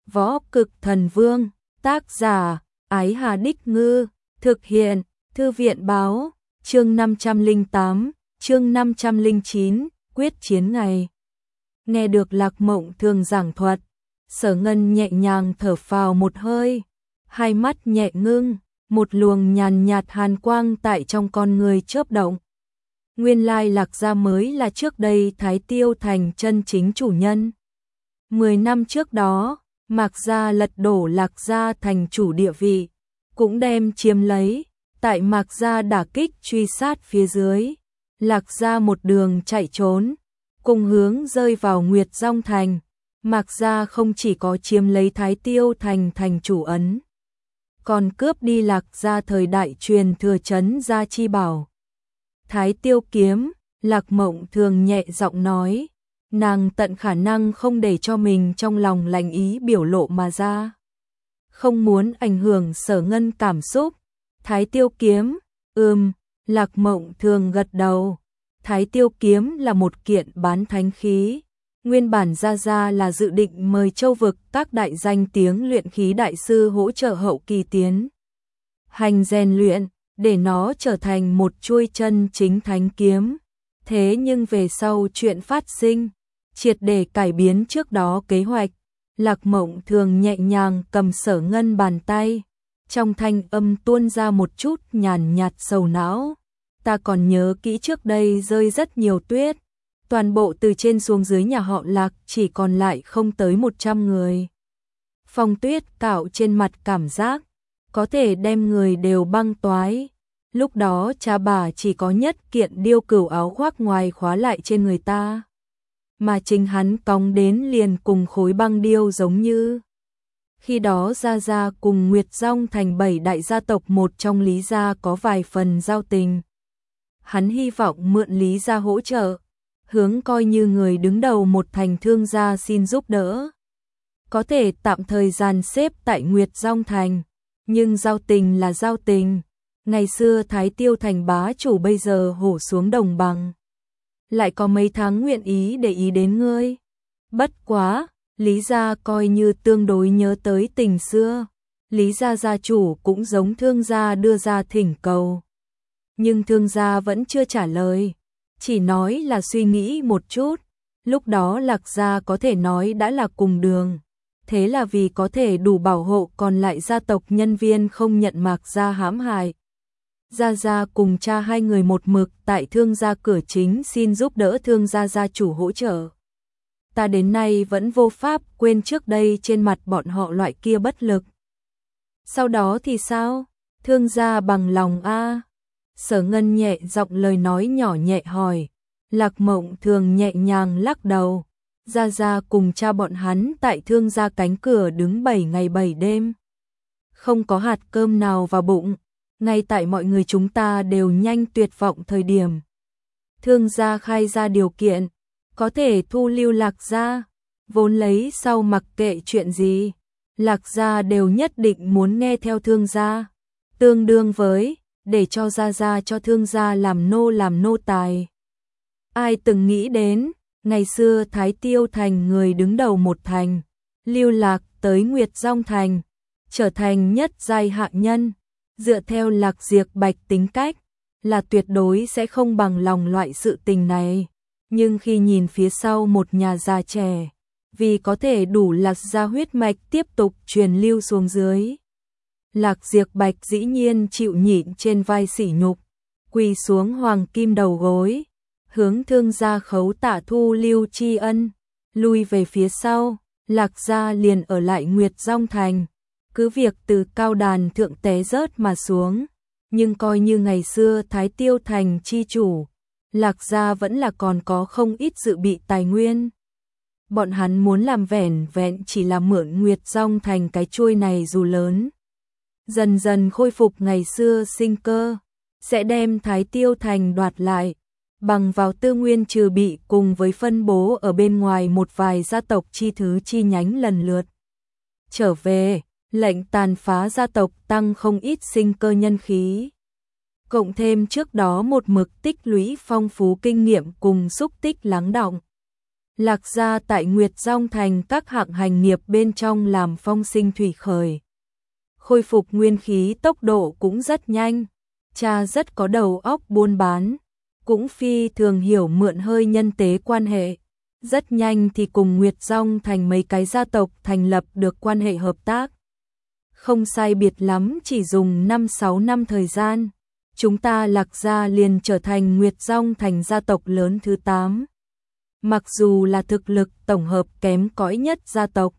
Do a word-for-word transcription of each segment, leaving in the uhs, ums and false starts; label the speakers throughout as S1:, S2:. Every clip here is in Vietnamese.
S1: Võ Cực Thần Vương, tác giả, Ái Hà Đích Ngư, thực hiện, Thư viện báo, chương năm trăm lẻ tám, chương năm trăm lẻ chín, quyết chiến ngày. Nghe được Lạc Mộng Thường giảng thuật, Sở Ngân nhẹ nhàng thở phào một hơi, hai mắt nhẹ ngưng, một luồng nhàn nhạt hàn quang tại trong con người chớp động. Nguyên lai Lạc gia mới là trước đây Thái Tiêu Thành chân chính chủ nhân. Mười năm trước đó, Mạc gia lật đổ Lạc gia thành chủ địa vị, cũng đem chiếm lấy, tại Mạc gia đả kích truy sát phía dưới, Lạc gia một đường chạy trốn, cùng hướng rơi vào Nguyệt Dung Thành. Mạc gia không chỉ có chiếm lấy Thái Tiêu Thành thành chủ ấn, còn cướp đi Lạc gia thời đại truyền thừa trấn gia chi bảo. Thái Tiêu kiếm, Lạc Mộng Thường nhẹ giọng nói, nàng tận khả năng không để cho mình trong lòng lành ý biểu lộ mà ra. Không muốn ảnh hưởng Sở Ngân cảm xúc. Thái Tiêu kiếm, ừm, Lạc Mộng Thường gật đầu. Thái Tiêu kiếm là một kiện bán thánh khí. Nguyên bản Gia Gia là dự định mời châu vực các đại danh tiếng luyện khí đại sư hỗ trợ hậu kỳ tiến hành rèn luyện, để nó trở thành một chuôi chân chính thánh kiếm. Thế nhưng về sau chuyện phát sinh, triệt để cải biến trước đó kế hoạch. Lạc Mộng Thường nhẹ nhàng cầm Sở Ngân bàn tay, trong thanh âm tuôn ra một chút nhàn nhạt sầu não. Ta còn nhớ kỹ trước đây rơi rất nhiều tuyết, toàn bộ từ trên xuống dưới nhà họ Lạc chỉ còn lại không tới một trăm người. Phong tuyết cạo trên mặt cảm giác có thể đem người đều băng toái. Lúc đó cha bà chỉ có nhất kiện điêu cửu áo khoác ngoài khóa lại trên người ta, mà chính hắn cong đến liền cùng khối băng điêu giống như. Khi đó Gia Gia cùng Nguyệt Dung Thành bảy đại gia tộc một trong Lý gia có vài phần giao tình. Hắn hy vọng mượn Lý gia hỗ trợ, hướng coi như người đứng đầu một thành thương gia xin giúp đỡ. Có thể tạm thời dàn xếp tại Nguyệt Dung Thành, nhưng giao tình là giao tình. Ngày xưa Thái Tiêu Thành bá chủ bây giờ hổ xuống đồng bằng, lại có mấy tháng nguyện ý để ý đến ngươi. Bất quá, Lý gia coi như tương đối nhớ tới tình xưa. Lý gia gia chủ cũng giống thương gia đưa ra thỉnh cầu, nhưng thương gia vẫn chưa trả lời, chỉ nói là suy nghĩ một chút. Lúc đó Lạc gia có thể nói đã là cùng đường, thế là vì có thể đủ bảo hộ còn lại gia tộc nhân viên không nhận Mạc gia hãm hại, Gia Gia cùng cha hai người một mực tại thương gia cửa chính xin giúp đỡ thương gia gia chủ hỗ trợ. Ta đến nay vẫn vô pháp quên trước đây trên mặt bọn họ loại kia bất lực. Sau đó thì sao? Thương gia bằng lòng a? À? Sở Ngân nhẹ giọng lời nói nhỏ nhẹ hỏi. Lạc Mộng Thường nhẹ nhàng lắc đầu. Gia Gia cùng cha bọn hắn tại thương gia cánh cửa đứng bảy ngày bảy đêm, không có hạt cơm nào vào bụng. Ngay tại mọi người chúng ta đều nhanh tuyệt vọng thời điểm, thương gia khai ra điều kiện, có thể thu lưu Lạc gia, vốn lấy sau mặc kệ chuyện gì, Lạc gia đều nhất định muốn nghe theo thương gia, tương đương với để cho Gia Gia cho thương gia làm nô làm nô tài. Ai từng nghĩ đến, ngày xưa Thái Tiêu Thành người đứng đầu một thành, lưu lạc tới Nguyệt Dung Thành, trở thành nhất giai hạ nhân. Dựa theo Lạc Diệp Bạch tính cách, là tuyệt đối sẽ không bằng lòng loại sự tình này. Nhưng khi nhìn phía sau một nhà già trẻ, vì có thể đủ Lạc gia huyết mạch tiếp tục truyền lưu xuống dưới, Lạc Diệp Bạch dĩ nhiên chịu nhịn trên vai sỉ nhục, quỳ xuống hoàng kim đầu gối, hướng thương gia khấu tạ thu lưu tri ân. Lui về phía sau, Lạc gia liền ở lại Nguyệt Dung Thành. Cứ việc từ cao đàn thượng té rớt mà xuống, nhưng coi như ngày xưa Thái Tiêu Thành chi chủ, Lạc gia vẫn là còn có không ít dự bị tài nguyên. Bọn hắn muốn làm vẻn vẹn chỉ là mượn Nguyệt Dung Thành cái chuôi này dù lớn, dần dần khôi phục ngày xưa sinh cơ, sẽ đem Thái Tiêu Thành đoạt lại, bằng vào tư nguyên trừ bị cùng với phân bố ở bên ngoài một vài gia tộc chi thứ chi nhánh lần lượt trở về. Lệnh tàn phá gia tộc tăng không ít sinh cơ nhân khí. Cộng thêm trước đó một mực tích lũy phong phú kinh nghiệm cùng xúc tích lắng đọng, Lạc Gia tại Nguyệt Dong Thành các hạng hành nghiệp bên trong làm phong sinh thủy khởi. Khôi phục nguyên khí tốc độ cũng rất nhanh. Cha rất có đầu óc buôn bán, cũng phi thường hiểu mượn hơi nhân tế quan hệ. Rất nhanh thì cùng Nguyệt Dong Thành mấy cái gia tộc thành lập được quan hệ hợp tác. Không sai biệt lắm chỉ dùng năm sáu năm thời gian, chúng ta Lạc Gia liền trở thành Nguyệt Dong Thành gia tộc lớn thứ tám. Mặc dù là thực lực tổng hợp kém cỏi nhất gia tộc.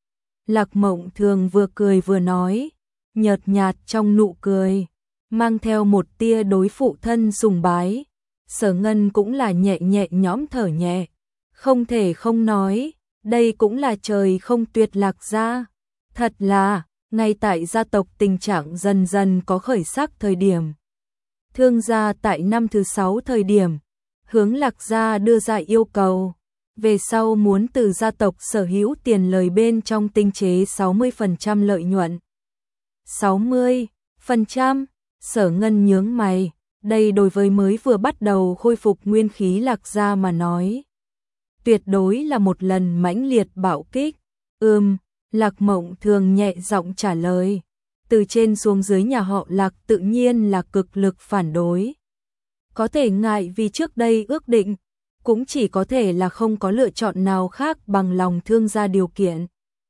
S1: Lạc Mộng Thường vừa cười vừa nói, nhợt nhạt trong nụ cười, mang theo một tia đối phụ thân sùng bái. Sở Ngân cũng là nhẹ nhẹ nhõm thở nhẹ, không thể không nói, đây cũng là trời không tuyệt Lạc Gia. Thật là, ngay tại gia tộc tình trạng dần dần có khởi sắc thời điểm. Thương gia tại năm thứ sáu thời điểm, hướng Lạc Gia đưa ra yêu cầu, về sau muốn từ gia tộc sở hữu tiền lời bên trong tinh chế sáu mươi phần trăm lợi nhuận. sáu mươi phần trăm, Sở Ngân nhướng mày, đây đối với mới vừa bắt đầu khôi phục nguyên khí Lạc Gia mà nói. Tuyệt đối là một lần mãnh liệt bạo kích. Ừm, Lạc Mộng Thường nhẹ giọng trả lời. Từ trên xuống dưới nhà họ Lạc tự nhiên là cực lực phản đối. Có thể ngại vì trước đây ước định, cũng chỉ có thể là không có lựa chọn nào khác bằng lòng thương gia điều kiện.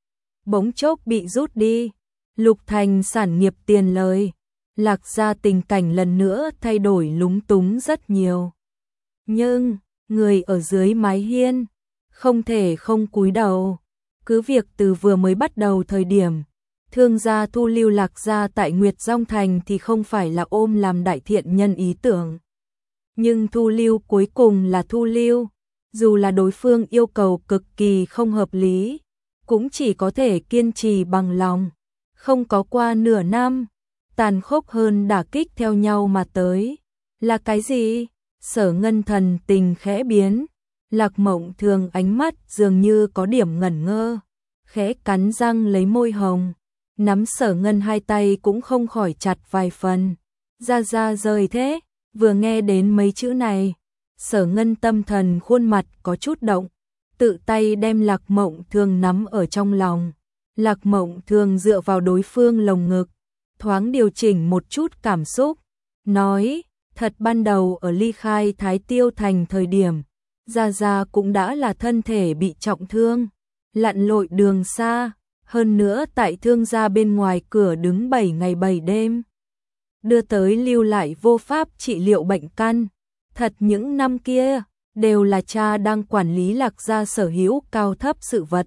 S1: Bỗng chốc bị rút đi, Lục Thành sản nghiệp tiền lời, Lạc Gia tình cảnh lần nữa thay đổi lúng túng rất nhiều. Nhưng, người ở dưới mái hiên, không thể không cúi đầu. Cứ việc từ vừa mới bắt đầu thời điểm, thương gia thu lưu Lạc Gia tại Nguyệt Dong Thành thì không phải là ôm làm đại thiện nhân ý tưởng. Nhưng thu lưu cuối cùng là thu lưu, dù là đối phương yêu cầu cực kỳ không hợp lý, cũng chỉ có thể kiên trì bằng lòng. Không có qua nửa năm, tàn khốc hơn đả kích theo nhau mà tới. Là cái gì? Sở Ngân thần tình khẽ biến, Lạc Mộng Thường ánh mắt dường như có điểm ngẩn ngơ, khẽ cắn răng lấy môi hồng, nắm Sở Ngân hai tay cũng không khỏi chặt vài phần. Ra ra rời thế, vừa nghe đến mấy chữ này, Sở Ngân tâm thần khuôn mặt có chút động, tự tay đem Lạc Mộng Thường nắm ở trong lòng. Lạc Mộng Thường dựa vào đối phương lồng ngực, thoáng điều chỉnh một chút cảm xúc, nói, thật ban đầu ở ly khai Thái Tiêu Thành thời điểm, Gia Gia cũng đã là thân thể bị trọng thương, lặn lội đường xa, hơn nữa tại thương gia bên ngoài cửa đứng bảy ngày bảy đêm. Đưa tới lưu lại vô pháp trị liệu bệnh căn. Thật những năm kia, đều là cha đang quản lý Lạc Gia sở hữu cao thấp sự vật.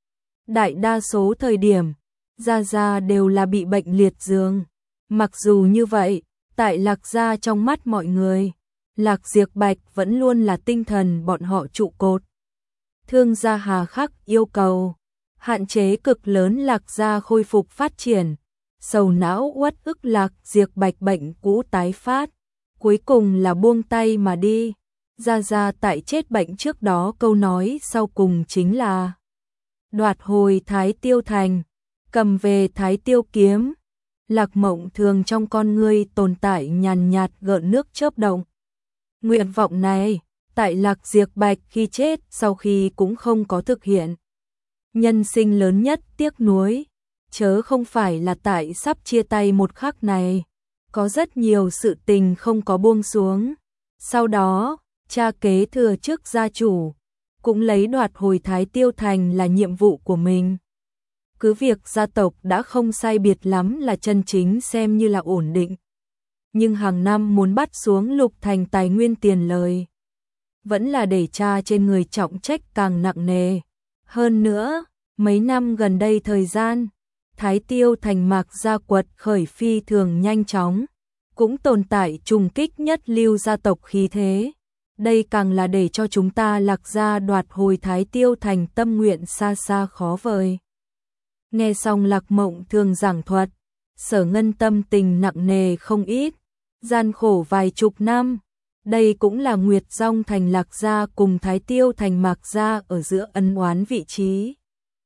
S1: Đại đa số thời điểm, Gia Gia đều là bị bệnh liệt giường. Mặc dù như vậy, tại Lạc Gia trong mắt mọi người, Lạc Diệp Bạch vẫn luôn là tinh thần bọn họ trụ cột. Thương gia hà khắc yêu cầu, hạn chế cực lớn Lạc Gia khôi phục phát triển, sầu não uất ức Lạc Diệp Bạch bệnh cũ tái phát, cuối cùng là buông tay mà đi. Gia Gia tại chết bệnh trước đó câu nói sau cùng chính là đoạt hồi Thái Tiêu Thành, cầm về Thái Tiêu kiếm. Lạc Mộng Thường trong con ngươi tồn tại nhàn nhạt gợn nước chớp động. Nguyện vọng này, tại Lạc Diệp Bạch khi chết sau khi cũng không có thực hiện. Nhân sinh lớn nhất tiếc nuối, chớ không phải là tại sắp chia tay một khắc này, có rất nhiều sự tình không có buông xuống. Sau đó, cha kế thừa chức gia chủ, cũng lấy đoạt hồi Thái Tiêu Thành là nhiệm vụ của mình. Cứ việc gia tộc đã không sai biệt lắm là chân chính xem như là ổn định, nhưng hàng năm muốn bắt xuống Lục Thành tài nguyên tiền lời, vẫn là để cha trên người trọng trách càng nặng nề. Hơn nữa, mấy năm gần đây thời gian, Thái Tiêu Thành Mạc gia quật khởi phi thường nhanh chóng, cũng tồn tại trùng kích nhất lưu gia tộc khí thế. Đây càng là để cho chúng ta Lạc Gia đoạt hồi Thái Tiêu Thành tâm nguyện xa xa khó vời. Nghe xong Lạc Mộng Thường giảng thuật, Sở Ngân tâm tình nặng nề không ít, gian khổ vài chục năm. Đây cũng là Nguyệt Dong Thành Lạc Gia cùng Thái Tiêu Thành Mạc Gia ở giữa ân oán vị trí.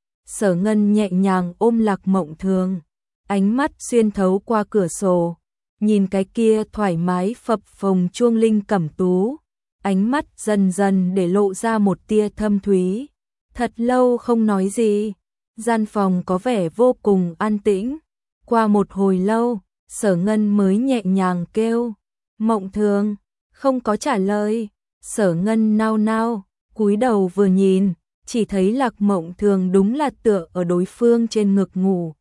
S1: Sở Ngân nhẹ nhàng ôm Lạc Mộng Thường, ánh mắt xuyên thấu qua cửa sổ, nhìn cái kia thoải mái phập phồng chuông linh cẩm tú, ánh mắt dần dần để lộ ra một tia thâm thúy. Thật lâu không nói gì, gian phòng có vẻ vô cùng an tĩnh. Qua một hồi lâu, Sở Ngân mới nhẹ nhàng kêu, Mộng Thường, không có trả lời. Sở Ngân nao nao, cúi đầu vừa nhìn, chỉ thấy Lạc Mộng Thường đúng là tựa ở đối phương trên ngực ngủ.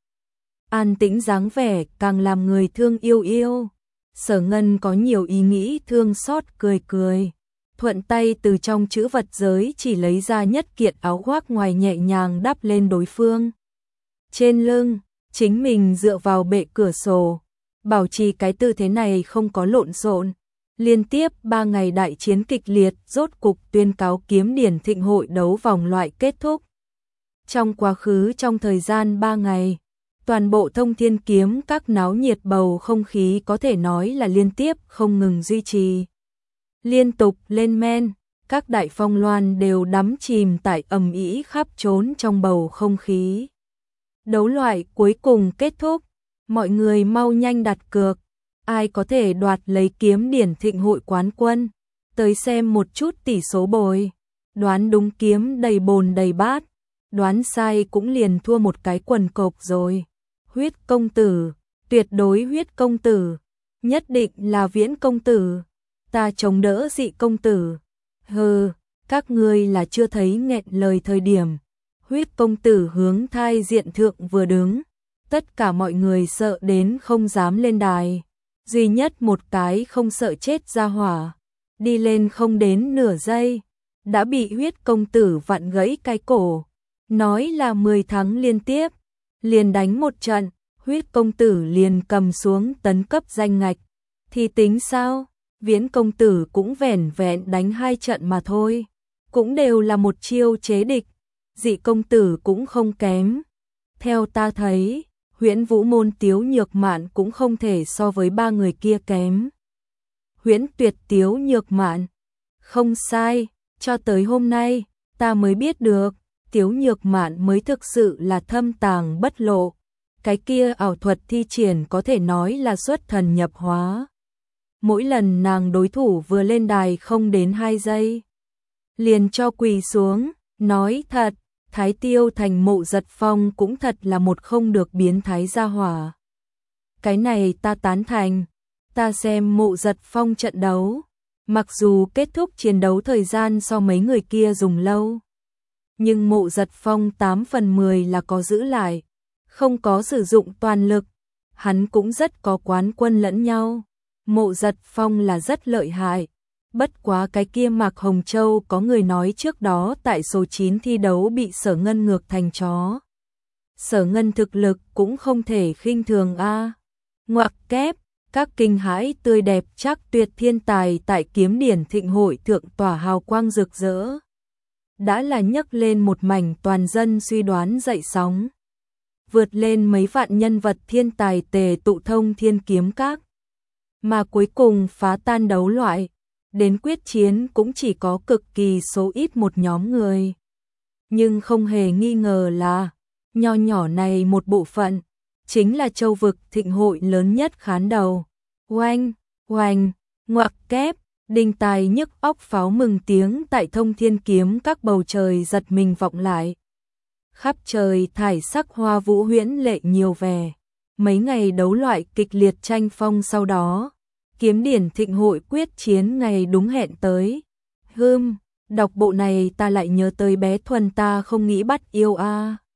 S1: An tĩnh dáng vẻ càng làm người thương yêu yêu. Sở Ngân có nhiều ý nghĩ thương xót cười cười. Thuận tay từ trong chữ vật giới chỉ lấy ra nhất kiện áo khoác ngoài nhẹ nhàng đắp lên đối phương. Trên lưng, chính mình dựa vào bệ cửa sổ, bảo trì cái tư thế này không có lộn xộn. Liên tiếp ba ngày đại chiến kịch liệt, rốt cục tuyên cáo kiếm điển thịnh hội đấu vòng loại kết thúc. Trong quá khứ trong thời gian ba ngày, toàn bộ Thông Thiên Kiếm các náo nhiệt bầu không khí có thể nói là liên tiếp không ngừng duy trì. Liên tục lên men, các đại phong loan đều đắm chìm tại ầm ĩ khắp trốn trong bầu không khí. Đấu loại cuối cùng kết thúc, mọi người mau nhanh đặt cược, ai có thể đoạt lấy kiếm điển thịnh hội quán quân, tới xem một chút tỷ số bồi. Đoán đúng kiếm đầy bồn đầy bát, đoán sai cũng liền thua một cái quần cộc rồi. Huyết công tử, tuyệt đối huyết công tử, nhất định là Viễn công tử, ta chống đỡ Dị công tử. Hừ, các ngươi là chưa thấy nghẹn lời thời điểm. Huyết công tử hướng thai diện thượng vừa đứng, tất cả mọi người sợ đến không dám lên đài. Duy nhất một cái không sợ chết ra hỏa, đi lên không đến nửa giây, đã bị huyết công tử vặn gãy cái cổ. Nói là mười tháng liên tiếp, liền đánh một trận, huyết công tử liền cầm xuống tấn cấp danh ngạch. Thì tính sao? Viễn công tử cũng vẻn vẹn đánh hai trận mà thôi, cũng đều là một chiêu chế địch. Dị công tử cũng không kém. Theo ta thấy, Huyễn Vũ môn Tiếu Nhược Mạn cũng không thể so với ba người kia kém. Huyễn Tuyệt Tiếu Nhược Mạn, không sai, cho tới hôm nay, ta mới biết được, Tiếu Nhược Mạn mới thực sự là thâm tàng bất lộ. Cái kia ảo thuật thi triển có thể nói là xuất thần nhập hóa. Mỗi lần nàng đối thủ vừa lên đài không đến hai giây, liền cho quỳ xuống. Nói thật, Thái Tiêu Thành Mộ Giật Phong cũng thật là một không được biến thái gia hỏa. Cái này ta tán thành. Ta xem Mộ Giật Phong trận đấu, mặc dù kết thúc chiến đấu thời gian so mấy người kia dùng lâu, nhưng Mộ Giật Phong tám phần mười là có giữ lại, không có sử dụng toàn lực. Hắn cũng rất có quán quân lẫn nhau. Mộ Giật Phong là rất lợi hại. Bất quá cái kia Mạc Hồng Châu có người nói trước đó tại số chín thi đấu bị Sở Ngân ngược thành chó. Sở Ngân thực lực cũng không thể khinh thường a. Ngoặc kép, các kinh hãi tươi đẹp chắc tuyệt thiên tài tại kiếm điển thịnh hội thượng tỏa hào quang rực rỡ. Đã là nhấc lên một mảnh toàn dân suy đoán dậy sóng. Vượt lên mấy vạn nhân vật thiên tài tề tụ Thông Thiên Kiếm Các. Mà cuối cùng phá tan đấu loại, đến quyết chiến cũng chỉ có cực kỳ số ít một nhóm người. Nhưng không hề nghi ngờ là, nho nhỏ này một bộ phận, chính là châu vực thịnh hội lớn nhất khán đầu. Oanh, oanh, ngoặc kép, đinh tai nhức óc pháo mừng tiếng tại Thông Thiên Kiếm Các bầu trời giật mình vọng lại. Khắp trời thải sắc hoa vũ huyễn lệ nhiều vẻ. Mấy ngày đấu loại kịch liệt tranh phong sau đó, kiếm điển thịnh hội quyết chiến ngày đúng hẹn tới. Hưm, đọc bộ này ta lại nhớ tới bé Thuần ta không nghĩ bắt yêu a.